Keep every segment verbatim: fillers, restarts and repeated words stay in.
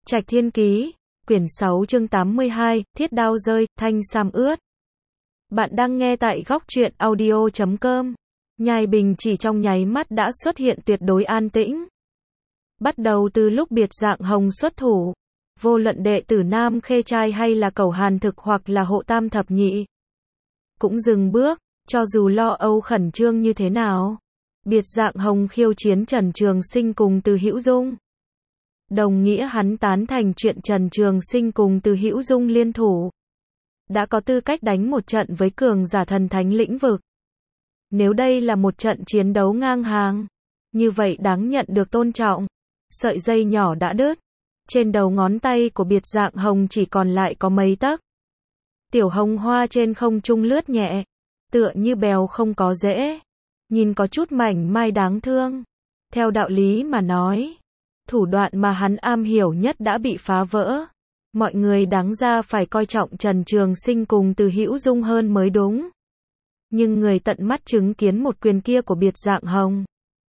Trạch Thiên Ký, quyển sáu chương tám mươi hai, thiết đao rơi, thanh sam ướt. Bạn đang nghe tại góc truyện audio chấm com. Nhai Bình chỉ trong nháy mắt đã xuất hiện tuyệt đối an tĩnh. Bắt đầu từ lúc Biệt Dạng Hồng xuất thủ, vô luận đệ tử Nam Khê Trai hay là Cẩu Hàn Thực hoặc là Hộ Tam Thập Nhị, cũng dừng bước, cho dù lo âu khẩn trương như thế nào. Biệt Dạng Hồng khiêu chiến Trần Trường Sinh cùng Từ Hữu Dung, đồng nghĩa hắn tán thành chuyện Trần Trường Sinh cùng Từ Hữu Dung liên thủ, đã có tư cách đánh một trận với cường giả thần thánh lĩnh vực. Nếu đây là một trận chiến đấu ngang hàng, như vậy đáng nhận được tôn trọng. Sợi dây nhỏ đã đứt, trên đầu ngón tay của Biệt Dạng Hồng chỉ còn lại có mấy tấc. Tiểu hồng hoa trên không trung lướt nhẹ, tựa như bèo không có rễ, nhìn có chút mảnh mai đáng thương. Theo đạo lý mà nói, thủ đoạn mà hắn am hiểu nhất đã bị phá vỡ. Mọi người đáng ra phải coi trọng Trần Trường Sinh cùng Từ Hữu Dung hơn mới đúng. Nhưng người tận mắt chứng kiến một quyền kia của Biệt Dạng Hồng,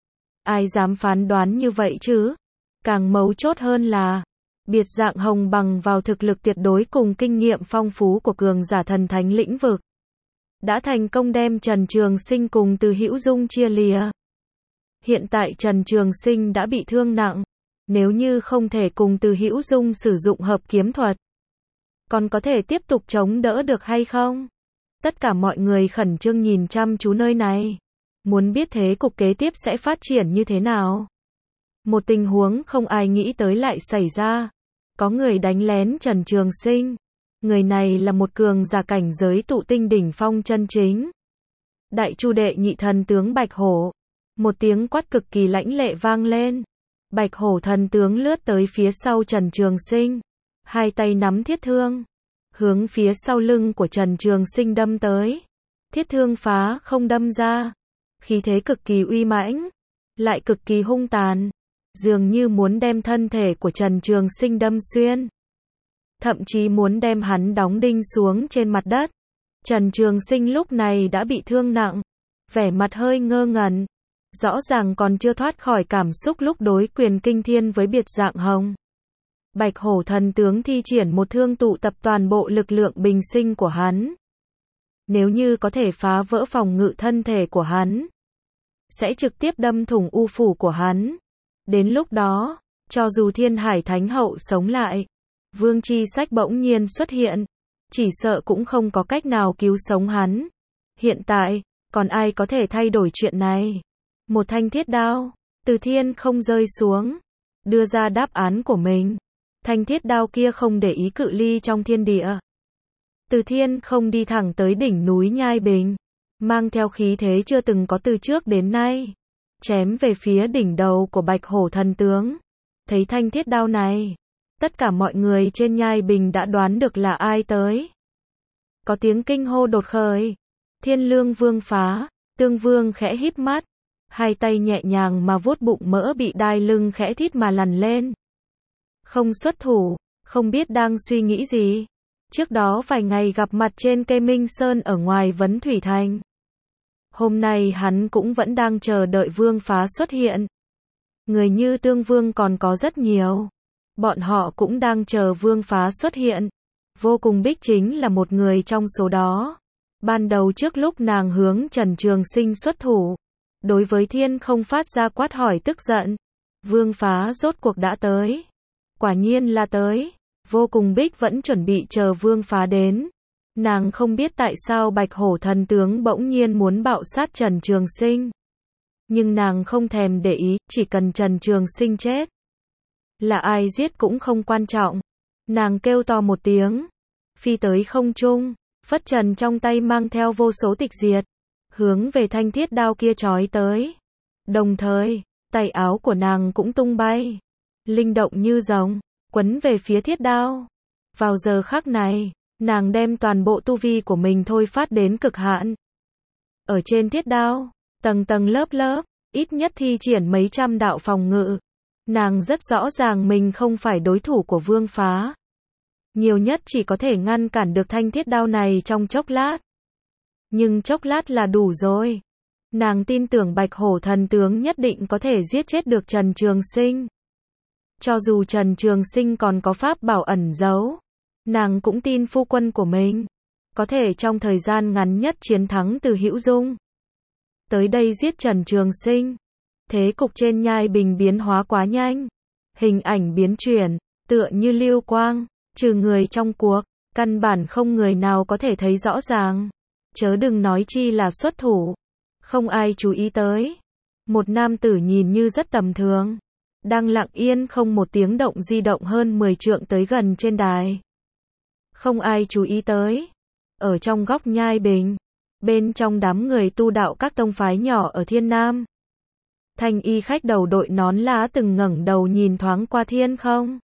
ai dám phán đoán như vậy chứ? Càng mấu chốt hơn là, Biệt Dạng Hồng bằng vào thực lực tuyệt đối cùng kinh nghiệm phong phú của cường giả thần thánh lĩnh vực, đã thành công đem Trần Trường Sinh cùng Từ Hữu Dung chia lìa. Hiện tại Trần Trường Sinh đã bị thương nặng, nếu như không thể cùng Từ Hữu Dung sử dụng hợp kiếm thuật, còn có thể tiếp tục chống đỡ được hay không? Tất cả mọi người khẩn trương nhìn chăm chú nơi này, muốn biết thế cục kế tiếp sẽ phát triển như thế nào. Một tình huống không ai nghĩ tới lại xảy ra. Có người đánh lén Trần Trường Sinh. Người này là một cường giả cảnh giới tụ tinh đỉnh phong chân chính. Đại Chu đệ nhị thần tướng Bạch Hổ. Một tiếng quát cực kỳ lãnh lệ vang lên. Bạch Hổ thần tướng lướt tới phía sau Trần Trường Sinh, hai tay nắm thiết thương, hướng phía sau lưng của Trần Trường Sinh đâm tới. Thiết thương phá không đâm ra, khí thế cực kỳ uy mãnh, lại cực kỳ hung tàn, dường như muốn đem thân thể của Trần Trường Sinh đâm xuyên, thậm chí muốn đem hắn đóng đinh xuống trên mặt đất. Trần Trường Sinh lúc này đã bị thương nặng, vẻ mặt hơi ngơ ngẩn, rõ ràng còn chưa thoát khỏi cảm xúc lúc đối quyền kinh thiên với Biệt Dạng Hồng. Bạch Hổ thần tướng thi triển một thương tụ tập toàn bộ lực lượng bình sinh của hắn. Nếu như có thể phá vỡ phòng ngự thân thể của hắn, sẽ trực tiếp đâm thủng u phủ của hắn. Đến lúc đó, cho dù Thiên Hải Thánh Hậu sống lại, Vương Chi Sách bỗng nhiên xuất hiện, chỉ sợ cũng không có cách nào cứu sống hắn. Hiện tại, còn ai có thể thay đổi chuyện này? Một thanh thiết đao, từ thiên không rơi xuống, đưa ra đáp án của mình. Thanh thiết đao kia không để ý cự ly trong thiên địa. Từ thiên không đi thẳng tới đỉnh núi Nhai Bình, mang theo khí thế chưa từng có từ trước đến nay, chém về phía đỉnh đầu của Bạch Hổ thần tướng. Thấy thanh thiết đao này, tất cả mọi người trên Nhai Bình đã đoán được là ai tới. Có tiếng kinh hô đột khởi. Thiên Lương Vương phá. Tương Vương khẽ híp mắt, hai tay nhẹ nhàng mà vuốt bụng mỡ bị đai lưng khẽ thít mà lằn lên. Không xuất thủ, không biết đang suy nghĩ gì. Trước đó vài ngày gặp mặt trên cây Minh Sơn ở ngoài Vấn Thủy Thành. Hôm nay hắn cũng vẫn đang chờ đợi Vương phá xuất hiện. Người như Tương Vương còn có rất nhiều. Bọn họ cũng đang chờ Vương phá xuất hiện. Vô Cùng Bích chính là một người trong số đó. Ban đầu trước lúc nàng hướng Trần Trường Sinh xuất thủ, đối với thiên không phát ra quát hỏi tức giận. Vương phá rốt cuộc đã tới. Quả nhiên là tới. Vô Cùng Bích vẫn chuẩn bị chờ Vương phá đến. Nàng không biết tại sao Bạch Hổ thần tướng bỗng nhiên muốn bạo sát Trần Trường Sinh. Nhưng nàng không thèm để ý, chỉ cần Trần Trường Sinh chết. Là ai giết cũng không quan trọng. Nàng kêu to một tiếng, phi tới không trung, phất trần trong tay mang theo vô số tịch diệt, hướng về thanh thiết đao kia chói tới. Đồng thời, tay áo của nàng cũng tung bay, linh động như rồng, quấn về phía thiết đao. Vào giờ khắc này, nàng đem toàn bộ tu vi của mình thôi phát đến cực hạn. Ở trên thiết đao, tầng tầng lớp lớp, ít nhất thi triển mấy trăm đạo phòng ngự. Nàng rất rõ ràng mình không phải đối thủ của Vương phá. Nhiều nhất chỉ có thể ngăn cản được thanh thiết đao này trong chốc lát. Nhưng chốc lát là đủ rồi. Nàng tin tưởng Bạch Hổ thần tướng nhất định có thể giết chết được Trần Trường Sinh. Cho dù Trần Trường Sinh còn có pháp bảo ẩn giấu, nàng cũng tin phu quân của mình có thể trong thời gian ngắn nhất chiến thắng Từ Hữu Dung. Tới đây giết Trần Trường Sinh. Thế cục trên Nhai Bình biến hóa quá nhanh. Hình ảnh biến chuyển, tựa như lưu quang, trừ người trong cuộc, căn bản không người nào có thể thấy rõ ràng. Chớ đừng nói chi là xuất thủ. Không ai chú ý tới. Một nam tử nhìn như rất tầm thường, đang lặng yên không một tiếng động di động hơn mười trượng tới gần trên đài. Không ai chú ý tới. Ở trong góc Nhai Bình, bên trong đám người tu đạo các tông phái nhỏ ở Thiên Nam, Thanh y khách đầu đội nón lá từng ngẩng đầu nhìn thoáng qua thiên không.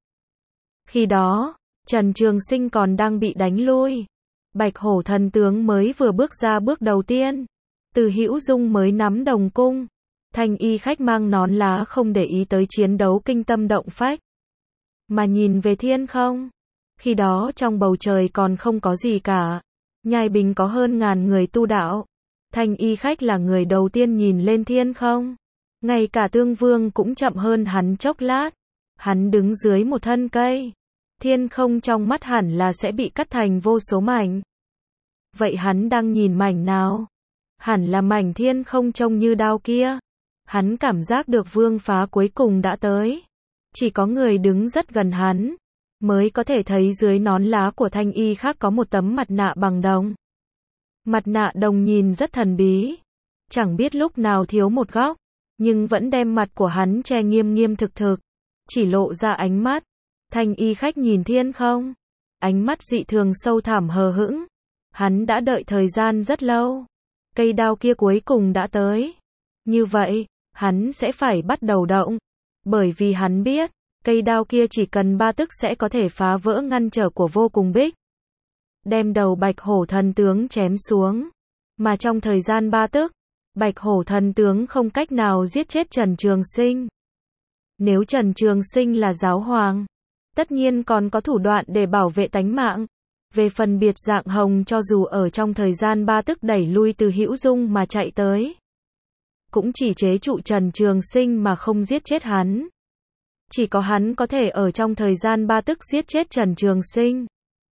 Khi đó, Trần Trường Sinh còn đang bị đánh lui. Bạch Hổ thần tướng mới vừa bước ra bước đầu tiên. Từ Hữu Dung mới nắm đồng cung. Thanh y khách mang nón lá không để ý tới chiến đấu kinh tâm động phách, mà nhìn về thiên không. Khi đó trong bầu trời còn không có gì cả. Nhai Bình có hơn ngàn người tu đạo. Thanh y khách là người đầu tiên nhìn lên thiên không. Ngay cả Tương Vương cũng chậm hơn hắn chốc lát. Hắn đứng dưới một thân cây. Thiên không trong mắt hẳn là sẽ bị cắt thành vô số mảnh. Vậy hắn đang nhìn mảnh nào? Hẳn là mảnh thiên không trông như đao kia. Hắn cảm giác được vương phá cuối cùng đã tới. Chỉ có người đứng rất gần hắn mới có thể thấy dưới nón lá của thanh y khác có một tấm mặt nạ bằng đồng. Mặt nạ đồng nhìn rất thần bí, chẳng biết lúc nào thiếu một góc, nhưng vẫn đem mặt của hắn che nghiêm nghiêm thực thực, chỉ lộ ra ánh mắt. Thanh y khách nhìn thiên không, ánh mắt dị thường sâu thẳm hờ hững. Hắn đã đợi thời gian rất lâu, cây đao kia cuối cùng đã tới. Như vậy, hắn sẽ phải bắt đầu động, bởi vì hắn biết, cây đao kia chỉ cần ba tức sẽ có thể phá vỡ ngăn trở của Vô Cùng Bích, đem đầu Bạch Hổ thần tướng chém xuống. Mà trong thời gian ba tức, Bạch Hổ thần tướng không cách nào giết chết Trần Trường Sinh. Nếu Trần Trường Sinh là giáo hoàng, tất nhiên còn có thủ đoạn để bảo vệ tánh mạng. Về phần Biệt Dạng Hồng, cho dù ở trong thời gian ba tức đẩy lui Từ Hữu Dung mà chạy tới, cũng chỉ chế trụ Trần Trường Sinh mà không giết chết hắn. Chỉ có hắn có thể ở trong thời gian ba tức giết chết Trần Trường Sinh.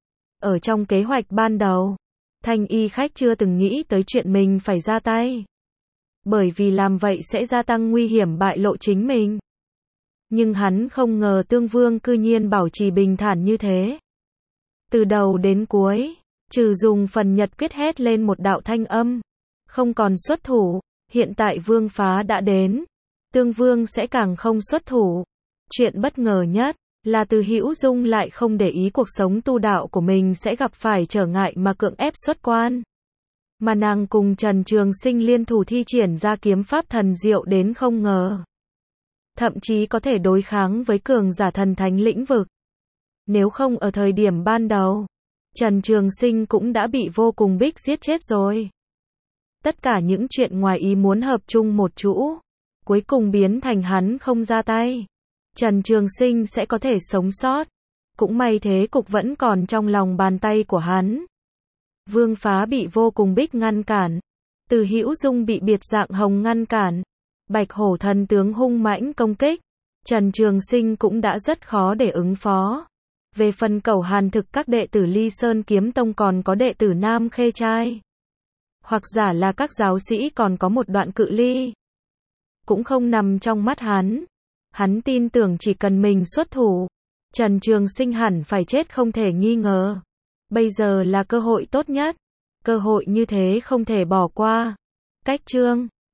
Ở trong kế hoạch ban đầu, thanh y khách chưa từng nghĩ tới chuyện mình phải ra tay, bởi vì làm vậy sẽ gia tăng nguy hiểm bại lộ chính mình. Nhưng hắn không ngờ Tương Vương cư nhiên bảo trì bình thản như thế. Từ đầu đến cuối, trừ dùng phần nhật quyết hét lên một đạo thanh âm, không còn xuất thủ. Hiện tại vương phá đã đến, Tương Vương sẽ càng không xuất thủ. Chuyện bất ngờ nhất là Từ Hữu Dung lại không để ý cuộc sống tu đạo của mình sẽ gặp phải trở ngại mà cưỡng ép xuất quan. Mà nàng cùng Trần Trường Sinh liên thủ thi triển ra kiếm pháp thần diệu đến không ngờ. Thậm chí có thể đối kháng với cường giả thần thánh lĩnh vực. Nếu không ở thời điểm ban đầu, Trần Trường Sinh cũng đã bị Vô Cùng Bích giết chết rồi. Tất cả những chuyện ngoài ý muốn hợp chung một chỗ, cuối cùng biến thành hắn không ra tay, Trần Trường Sinh sẽ có thể sống sót. Cũng may thế cục vẫn còn trong lòng bàn tay của hắn. Vương phá bị Vô Cùng Bích ngăn cản, Từ Hữu Dung bị Biệt Dạng Hồng ngăn cản, Bạch Hổ thần tướng hung mãnh công kích, Trần Trường Sinh cũng đã rất khó để ứng phó. Về phần Cẩu Hàn thực các đệ tử Ly Sơn Kiếm Tông còn có đệ tử Nam Khê Trai, hoặc giả là các giáo sĩ còn có một đoạn cự ly, cũng không nằm trong mắt hắn. Hắn tin tưởng chỉ cần mình xuất thủ, Trần Trường Sinh hẳn phải chết không thể nghi ngờ. Bây giờ là cơ hội tốt nhất, cơ hội như thế không thể bỏ qua. Cách chương